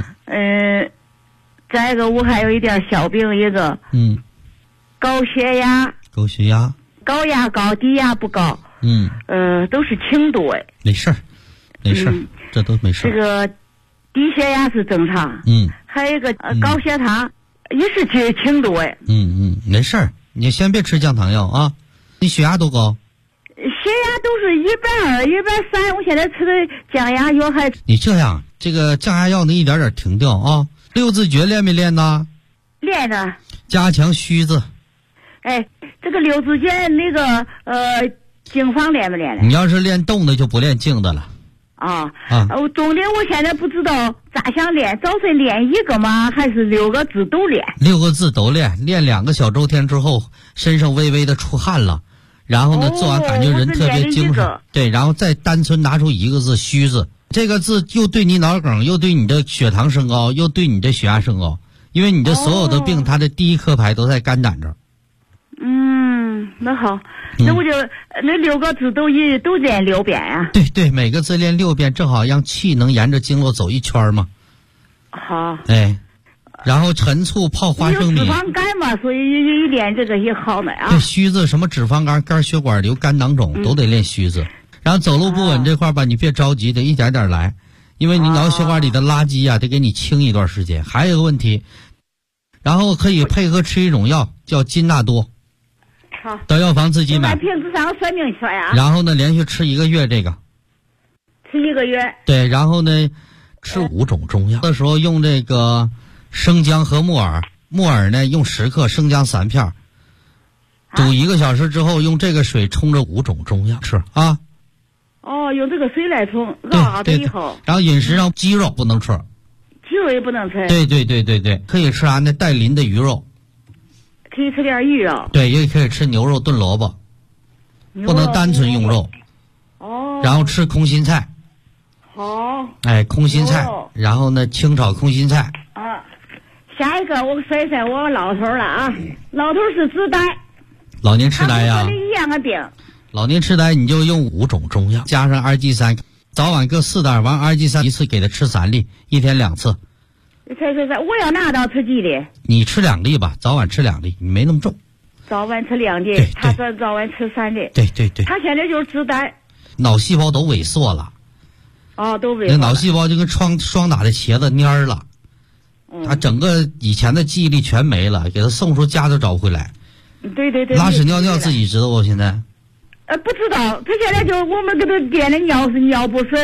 再一个我还有一点小病，一个高血压。高压高，低压不高。都是轻度。
没事儿，这都没事。
这个低血压是正常。还有一个高血糖也是轻度。
没事儿，你先别吃降糖药啊。你血压多高？
血压都是120、130，我现在吃的降压药还。
你这样，这个降压药能一点点停掉啊。6字诀练没练呢？
练的。
加强须子。
这个6字诀那个经方练没练的？
你要是练动的就不练静的了。
重点我现在不知道咋想练，早晨练一个吗？还是6个字都练
？6个字都练，练2个小周天之后，身上微微的出汗了，然后呢，做完感觉人特别精神。对，然后再单纯拿出1个字虚字，这个字又对你脑梗，又对你的血糖升高，又对你的血压升高，因为你的所有的病，它的第一颗牌都在肝胆这儿。
那好，那我就那6个字都练6遍啊。
对，每个字练6遍，正好让气能沿着经络走一圈嘛。
好。
然后陈醋泡花生米。
有脂肪肝嘛，所以一练这个也好的啊。
对，虚字什么脂肪肝、肝血管瘤、肝囊肿都得练虚字。然后走路不稳这块吧，你别着急，得一点点来，因为你脑血管里的垃圾得给你清一段时间。还有一个问题，然后可以配合吃一种药叫金纳多。
好，
到药房自己买。
平时上算命说呀。
然后呢，连续吃1个月这个。
吃1个月。
对，然后呢，吃5种中药的时候用这个生姜和木耳，木耳呢用10克，生姜3片，煮1个小时之后，用这个水冲着5种中药吃啊。
用这个水来冲，熬好以后。
然后饮食上鸡肉不能吃。
鸡肉也不能吃。
对，可以吃那带鳞的鱼肉。
可以吃点鱼肉。
对，也可以吃牛肉炖萝卜，不能单纯用肉。然后吃空心菜。
好。
空心菜，然后呢，清炒空心菜。
下一个我说一下我老头了啊，老头是痴呆。
老年痴呆呀。
跟你一样的病。
老年痴呆你就用5种中药，加上2G3，早晚各4袋，完2G3一次给他吃3粒，1天2次。
我要拿到吃几粒？
你吃2粒吧，早晚吃2粒，你没那么重。
早晚吃2粒，他说早晚吃3粒。
对。
他现在就是痴呆，
脑细胞都萎缩了。
都萎缩了。那
脑细胞就跟双打的茄子蔫了。他整个以前的记忆力全没了，给他送出家都找不回来。
对。
拉屎尿尿自己知道不？现在？
不知道，他现在就我们给他点的尿是尿不顺，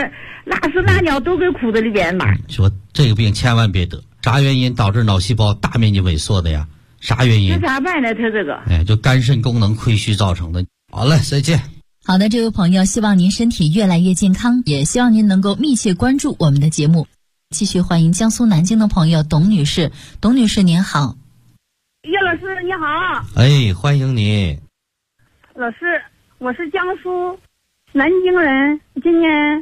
拉屎拉尿都搁裤子里边嘛。
说这个病千万别得，啥原因导致脑细胞大面积萎缩的呀？啥原因？
这咋办呢？他这个
就肝肾功能亏虚造成的。好了，再见。
好的，这位朋友，希望您身体越来越健康，也希望您能够密切关注我们的节目。继续欢迎江苏南京的朋友董女士。董女士您好。
叶老师你好。
哎，欢迎你。
老师，我是江苏南京人，今年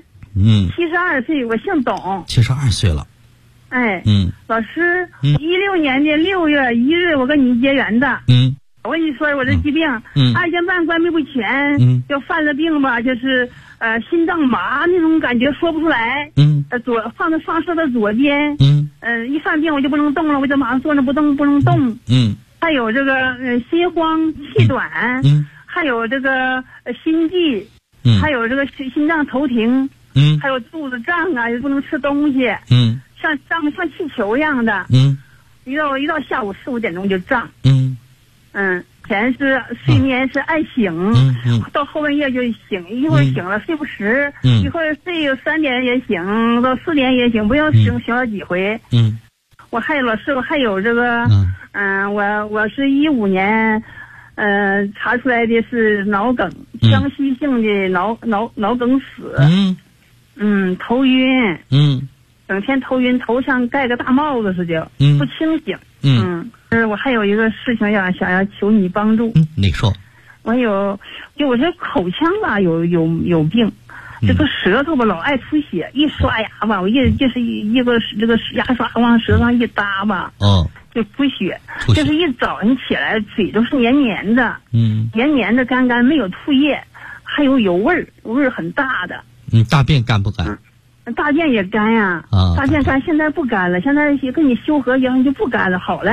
72岁，我姓董。
72岁了。
哎，老师，16年的6月1日我跟你结缘的。我跟你说，我这疾病，2尖瓣关闭不全，就犯了病吧，就是心脏麻那种感觉，说不出来。放射到左边。一犯病我就不能动了，我就马上坐着不能动。还有这个心慌气短，还有这个心悸，还有这个心脏头停，还有肚子胀啊，也不能吃东西。像气球一样的。一到下午4、5点钟就胀。前是睡眠是爱醒，到后半夜就醒，一会儿醒了睡不实，一会儿睡3点也醒，到4点也醒，不要醒了几回。我还有这个，我是15年，查出来的是脑梗，僵息性的脑梗死。头晕。整天头晕，头上盖个大帽子似的，不清醒。我还有一个事情想要求你帮助。
你说。
我这口腔吧有病，这个舌头吧老爱出血，一刷牙吧，我就是一个这个牙刷往舌头上一搭吧，就出血。就是一早上起来嘴都是黏黏的，黏的干没有吐液，还有味儿很大的。
大便干不干？
大便也干呀。大便干，现在不干了，现在跟你修和一样就不干了，好了。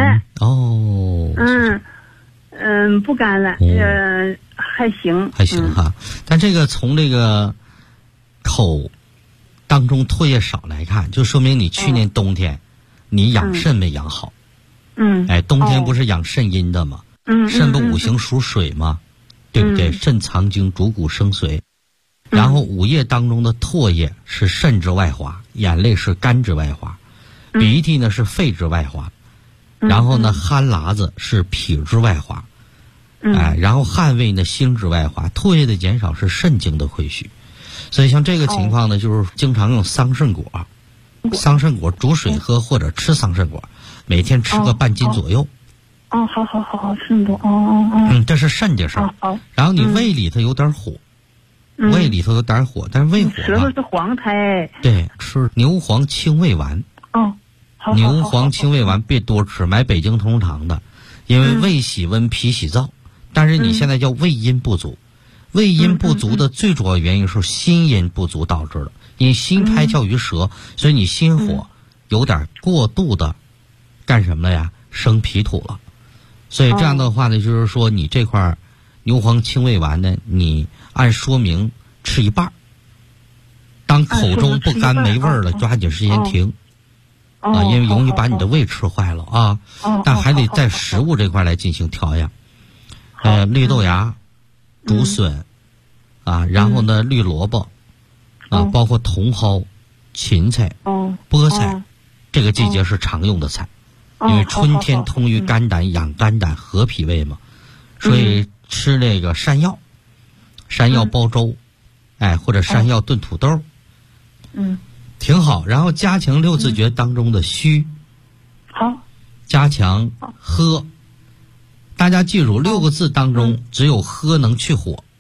不干了。还行
哈。但这个从这个口当中唾液少来看，就说明你去年冬天你养肾没养好。冬天不是养肾阴的吗？肾不五行属水吗？对不对？肾藏精，主骨生髓。然后午夜当中的唾液是肾之外滑，眼泪是肝之外滑，鼻涕呢是肺之外滑，然后呢鼾喇子是脾之外滑，然后汗味呢心之外滑，唾液的减少是肾经的亏虚。所以像这个情况呢，就是经常用桑葚果，桑葚果煮水喝或者吃桑葚果，每天吃个半斤左右。
好，肾多。
这是肾的事儿。然后你胃里头有点火。胃里头有点火，但是胃火
舌头是黄苔。
对，吃牛黄清胃丸。牛黄清胃丸别多吃，买北京同堂的，因为胃喜温，脾喜燥。但是你现在叫胃阴不足，胃阴不足的最主要原因是心阴不足导致的。因心开窍于舌，所以你心火有点过度的干什么了呀？生脾土了。所以这样的话呢，就是说你这块牛黄清胃丸呢，你按说明吃一半，当口中不干没味儿了，抓紧时间停。因为容易把你的胃吃坏了啊。但还得在食物这块来进行调养。绿豆芽、竹笋然后呢绿萝卜包括茼蒿、芹菜、菠菜，这个季节是常用的菜。因为春天通于肝胆，养肝胆和脾胃嘛，所以吃那个山药煲粥，或者山药炖土豆，挺好。然后加强六字诀当中的虚，加强喝。大家记住6个字当中只有喝能去火，